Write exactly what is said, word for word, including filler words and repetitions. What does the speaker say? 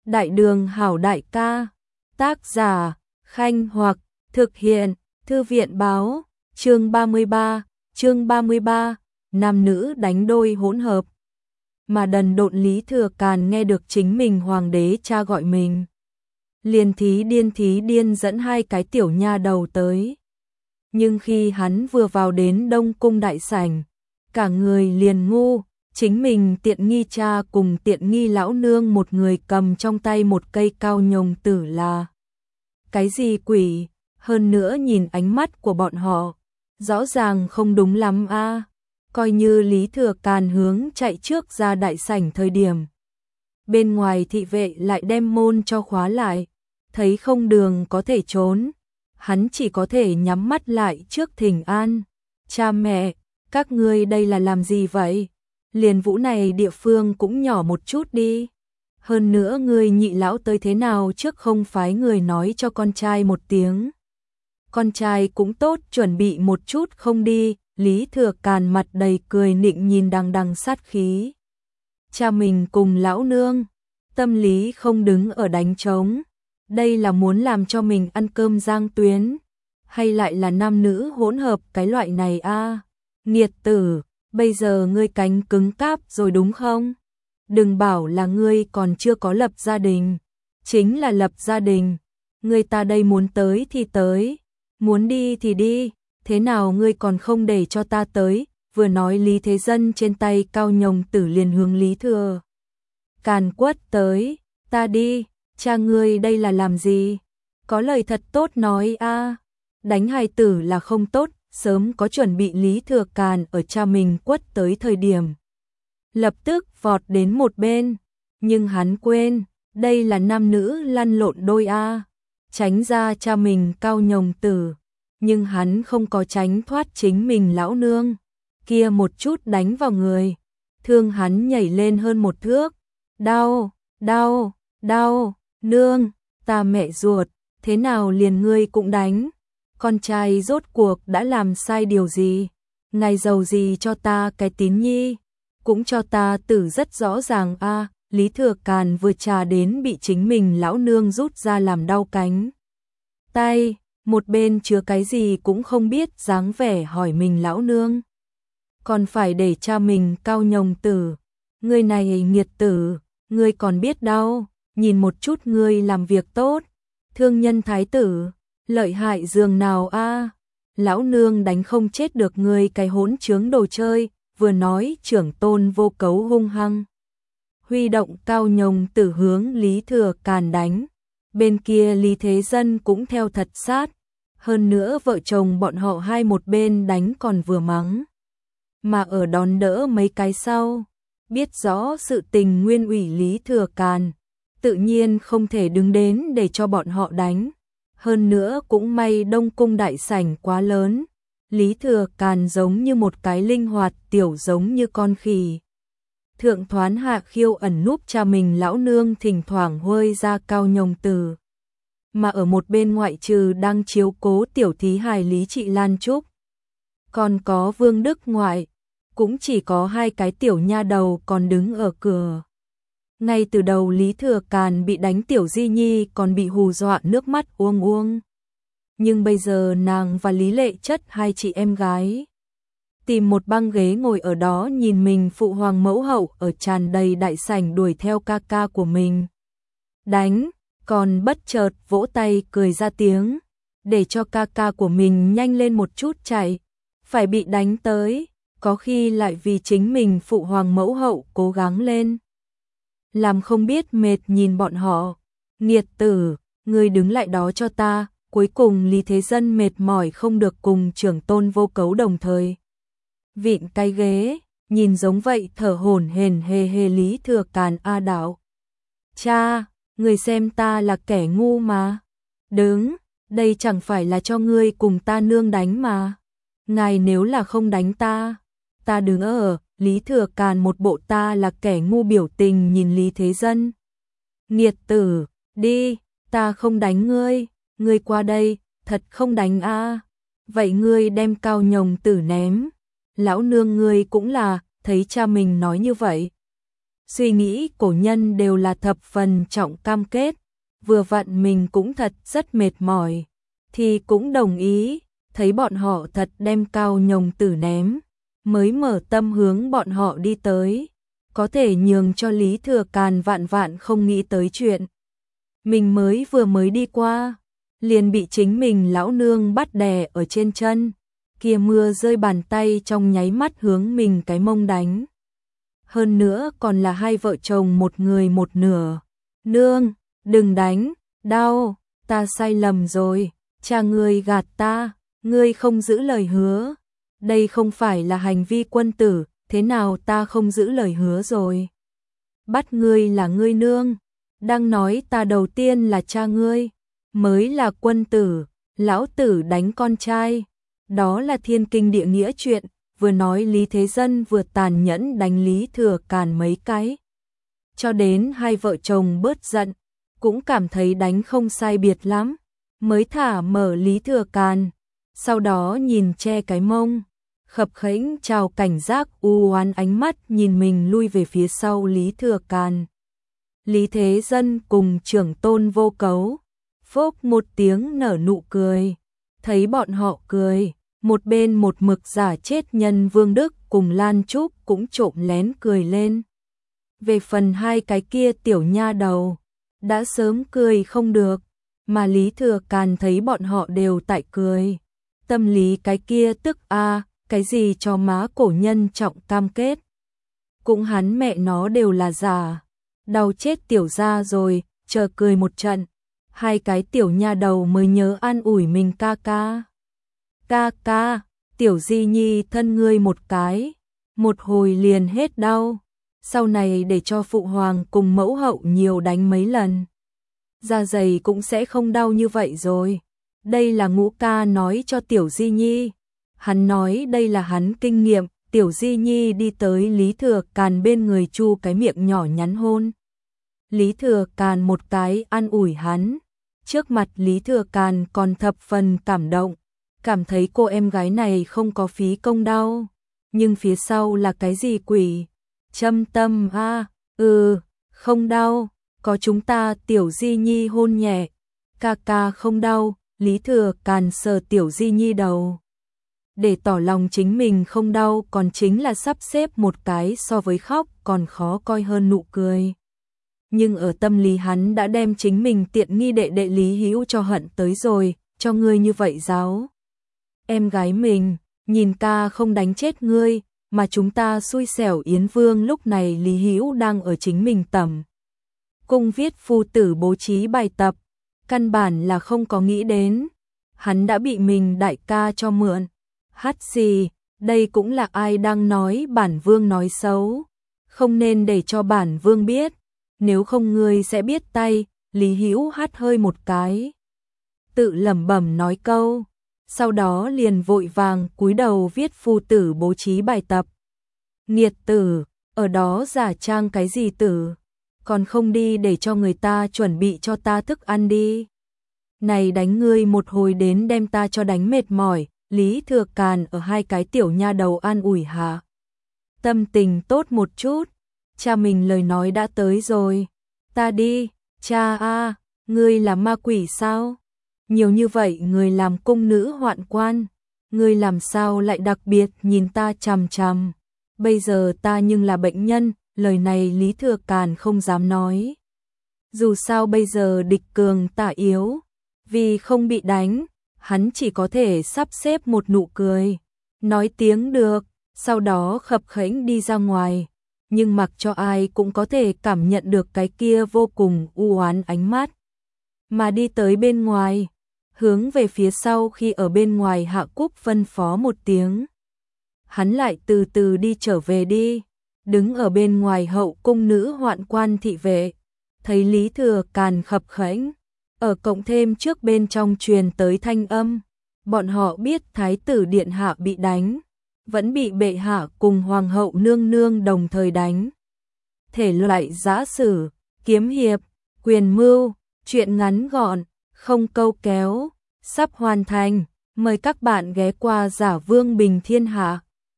Đại đường hảo đại ca, tác giả, Khanh Hoặc, thực hiện, Thư viện báo, chương ba mươi ba, chương ba mươi ba, nam nữ đánh đôi hỗn hợp. Mà đần độn Lý Thừa Càn nghe được chính mình hoàng đế cha gọi mình. Liền thí điên thí điên dẫn hai cái tiểu nha đầu tới. Nhưng khi hắn vừa vào đến Đông Cung đại sảnh, cả người liền ngu, chính mình tiện nghi cha cùng tiện nghi lão nương một người cầm trong tay một cây cao nhồng tử là. Cái gì quỷ, hơn nữa nhìn ánh mắt của bọn họ, rõ ràng không đúng lắm a. Coi như Lý Thừa Càn hướng chạy trước ra đại sảnh thời điểm. Bên ngoài thị vệ lại đem môn cho khóa lại, thấy không đường có thể trốn. Hắn chỉ có thể nhắm mắt lại trước thỉnh an. Cha mẹ, các ngươi đây là làm gì vậy? Liền Vũ này địa phương cũng nhỏ một chút đi. Hơn nữa người nhị lão tới thế nào trước không phái người nói cho con trai một tiếng. Con trai cũng tốt chuẩn bị một chút không đi. Lý Thừa Càn mặt đầy cười nịnh nhìn đằng đằng sát khí. Cha mình cùng lão nương, tâm lý không đứng ở đánh trống. Đây là muốn làm cho mình ăn cơm giang tuyến, hay lại là nam nữ hỗn hợp cái loại này a? À? Nghiệt tử, bây giờ ngươi cánh cứng cáp rồi đúng không? Đừng bảo là ngươi còn chưa có lập gia đình, chính là lập gia đình. Ngươi ta đây muốn tới thì tới, muốn đi thì đi, thế nào ngươi còn không để cho ta tới? Vừa nói Lý Thế Dân trên tay cao nhồng tử liền hướng Lý Thừa Càn quất tới, ta đi. Cha ngươi đây là làm gì? Có lời thật tốt nói a. À. Đánh hài tử là không tốt, sớm có chuẩn bị. Lý Thừa Càn ở cha mình quất tới thời điểm lập tức vọt đến một bên, nhưng hắn quên, đây là nam nữ lăn lộn đôi a. À. Tránh ra cha mình cao nhồng tử, nhưng hắn không có tránh thoát chính mình lão nương, kia một chút đánh vào người, thương hắn nhảy lên hơn một thước. Đau, đau, đau. Nương, ta mẹ ruột, thế nào liền ngươi cũng đánh? Con trai rốt cuộc đã làm sai điều gì? Ngài giàu gì cho ta cái tín nhi? Cũng cho ta tử rất rõ ràng a. À, Lý Thừa Càn vừa trà đến bị chính mình lão nương rút ra làm đau cánh tay, một bên chứa cái gì cũng không biết dáng vẻ hỏi mình lão nương. Còn phải để cha mình cao nhồng tử. Ngươi này nghiệt tử, ngươi còn biết đau. Nhìn một chút ngươi làm việc tốt, thương nhân thái tử, lợi hại dường nào a? À? Lão nương đánh không chết được ngươi cái hỗn trướng đồ chơi, vừa nói trưởng tôn vô cấu hung hăng. Huy động cao nhồng tử hướng Lý Thừa Càn đánh, bên kia Lý Thế Dân cũng theo thật sát, hơn nữa vợ chồng bọn họ hai một bên đánh còn vừa mắng. Mà ở đón đỡ mấy cái sau, biết rõ sự tình nguyên ủy Lý Thừa Càn. Tự nhiên không thể đứng đến để cho bọn họ đánh. Hơn nữa cũng may Đông Cung đại sảnh quá lớn. Lý Thừa Càn giống như một cái linh hoạt tiểu giống như con khỉ. Thượng thoán hạ khiêu ẩn núp cha mình lão nương thỉnh thoảng huơi ra cao nhồng tử. Mà ở một bên ngoại trừ đang chiếu cố tiểu thí hài Lý Trị Lan Trúc. Còn có Vương Đức ngoại. Cũng chỉ có hai cái tiểu nha đầu còn đứng ở cửa. Ngay từ đầu Lý Thừa Càn bị đánh tiểu Di Nhi còn bị hù dọa nước mắt uông uông. Nhưng bây giờ nàng và Lý Lệ Chất hai chị em gái tìm một băng ghế ngồi ở đó nhìn mình phụ hoàng mẫu hậu ở tràn đầy đại sảnh đuổi theo ca ca của mình. Đánh, còn bất chợt vỗ tay cười ra tiếng, để cho ca ca của mình nhanh lên một chút chạy, phải bị đánh tới, có khi lại vì chính mình phụ hoàng mẫu hậu cố gắng lên. Làm không biết mệt nhìn bọn họ. Nghiệt tử, ngươi đứng lại đó cho ta. Cuối cùng Lý Thế Dân mệt mỏi không được cùng trưởng tôn vô cấu đồng thời vịn cái ghế, nhìn giống vậy thở hổn hển hề hề. Lý Thừa Càn a đạo. Cha, người xem ta là kẻ ngu mà. Đứng, đây chẳng phải là cho ngươi cùng ta nương đánh mà. Ngài nếu là không đánh ta, ta đứng ở. Lý Thừa Càn một bộ ta là kẻ ngu biểu tình nhìn Lý Thế Dân. Nghiệt tử, đi, ta không đánh ngươi, ngươi qua đây, thật không đánh a. À. Vậy ngươi đem cao nhồng tử ném. Lão nương ngươi cũng là, thấy cha mình nói như vậy. Suy nghĩ cổ nhân đều là thập phần trọng cam kết, vừa vặn mình cũng thật rất mệt mỏi, thì cũng đồng ý, thấy bọn họ thật đem Cao Nhồng Tử ném, mới mở tâm hướng bọn họ đi tới, có thể nhường cho Lý Thừa Càn vạn vạn không nghĩ tới chuyện. Mình mới vừa mới đi qua, liền bị chính mình lão nương bắt đè ở trên chân, kia mưa rơi bàn tay trong nháy mắt hướng mình cái mông đánh. Hơn nữa còn là hai vợ chồng một người một nửa. Nương, đừng đánh, đau, ta sai lầm rồi, cha ngươi gạt ta, ngươi không giữ lời hứa. Đây không phải là hành vi quân tử, thế nào ta không giữ lời hứa rồi? Bắt ngươi là ngươi nương, đang nói ta đầu tiên là cha ngươi, mới là quân tử, lão tử đánh con trai. Đó là thiên kinh địa nghĩa chuyện, vừa nói Lý Thế Dân vừa tàn nhẫn đánh Lý Thừa Càn mấy cái. Cho đến hai vợ chồng bớt giận, cũng cảm thấy đánh không sai biệt lắm, mới thả mở Lý Thừa Càn, sau đó nhìn che cái mông, khập khẽnh chào cảnh giác u oán ánh mắt nhìn mình lui về phía sau Lý Thừa Càn. Lý Thế Dân cùng trưởng tôn Vô Cấu, phốc một tiếng nở nụ cười, thấy bọn họ cười. Một bên một mực giả chết nhân Vương Đức cùng Lan Trúc cũng trộm lén cười lên. Về phần hai cái kia tiểu nha đầu, đã sớm cười không được, mà Lý Thừa Càn thấy bọn họ đều tại cười. Tâm lý cái kia tức a cái gì cho má cổ nhân trọng cam kết. Cũng hắn mẹ nó đều là giả, đau chết tiểu ra rồi, chờ cười một trận. Hai cái tiểu nha đầu mới nhớ an ủi mình ca ca. Ca ca, tiểu di nhi thân ngươi một cái, một hồi liền hết đau, sau này để cho phụ hoàng cùng mẫu hậu nhiều đánh mấy lần. Da dày cũng sẽ không đau như vậy rồi. Đây là Ngũ ca nói cho tiểu di nhi. Hắn nói đây là hắn kinh nghiệm, tiểu di nhi đi tới Lý Thừa Càn bên người chu cái miệng nhỏ nhắn hôn. Lý Thừa Càn một cái an ủi hắn, trước mặt Lý Thừa Càn còn thập phần cảm động. Cảm thấy cô em gái này không có phí công đau, nhưng phía sau là cái gì quỷ? Châm tâm a, à, ừ, không đau, có chúng ta tiểu di nhi hôn nhẹ, ca ca không đau. Lý Thừa Càn sờ tiểu di nhi đầu, để tỏ lòng chính mình không đau, còn chính là sắp xếp một cái so với khóc còn khó coi hơn nụ cười. Nhưng ở tâm lý hắn đã đem chính mình tiện nghi đệ đệ Lý Hữu cho hận tới rồi, cho ngươi như vậy giáo. Em gái mình, nhìn ca không đánh chết ngươi, mà chúng ta xui xẻo Yến Vương. Lúc này Lý Hữu đang ở chính mình tầm cung viết phu tử bố trí bài tập, căn bản là không có nghĩ đến, hắn đã bị mình đại ca cho mượn. Hát gì, đây cũng là ai đang nói bản vương nói xấu, không nên để cho bản vương biết, nếu không ngươi sẽ biết tay. Lý Hữu hát hơi một cái, tự lẩm bẩm nói câu, sau đó liền vội vàng cúi đầu viết phu tử bố trí bài tập. Nghiệt tử, ở đó giả trang cái gì tử, còn không đi để cho người ta chuẩn bị cho ta thức ăn đi. Này đánh ngươi một hồi đến đem ta cho đánh mệt mỏi. Lý Thừa Càn ở hai cái tiểu nha đầu an ủi hạ, tâm tình tốt một chút. Cha mình lời nói đã tới rồi, ta đi. Cha a, ngươi là ma quỷ sao? Nhiều như vậy người làm cung nữ hoạn quan, ngươi làm sao lại đặc biệt nhìn ta chằm chằm? Bây giờ ta nhưng là bệnh nhân. Lời này Lý Thừa Càn không dám nói. Dù sao bây giờ địch cường tả yếu, vì không bị đánh, hắn chỉ có thể sắp xếp một nụ cười, nói tiếng được, sau đó khập khẽnh đi ra ngoài. Nhưng mặc cho ai cũng có thể cảm nhận được cái kia vô cùng u oán ánh mắt. Mà đi tới bên ngoài, hướng về phía sau, khi ở bên ngoài Hạ Cúc phân phó một tiếng, hắn lại từ từ đi trở về đi. Đứng ở bên ngoài hậu cung nữ hoạn quan thị vệ, thấy Lý Thừa Càn khập khẽnh, ở cộng thêm trước bên trong truyền tới thanh âm, bọn họ biết thái tử điện hạ bị đánh, vẫn bị bệ hạ cùng hoàng hậu nương nương đồng thời đánh. Thể loại giã sử, kiếm hiệp, quyền mưu, truyện ngắn gọn, không câu kéo, sắp hoàn thành, mời các bạn ghé qua Giả Vương Bình Thiên Hạ.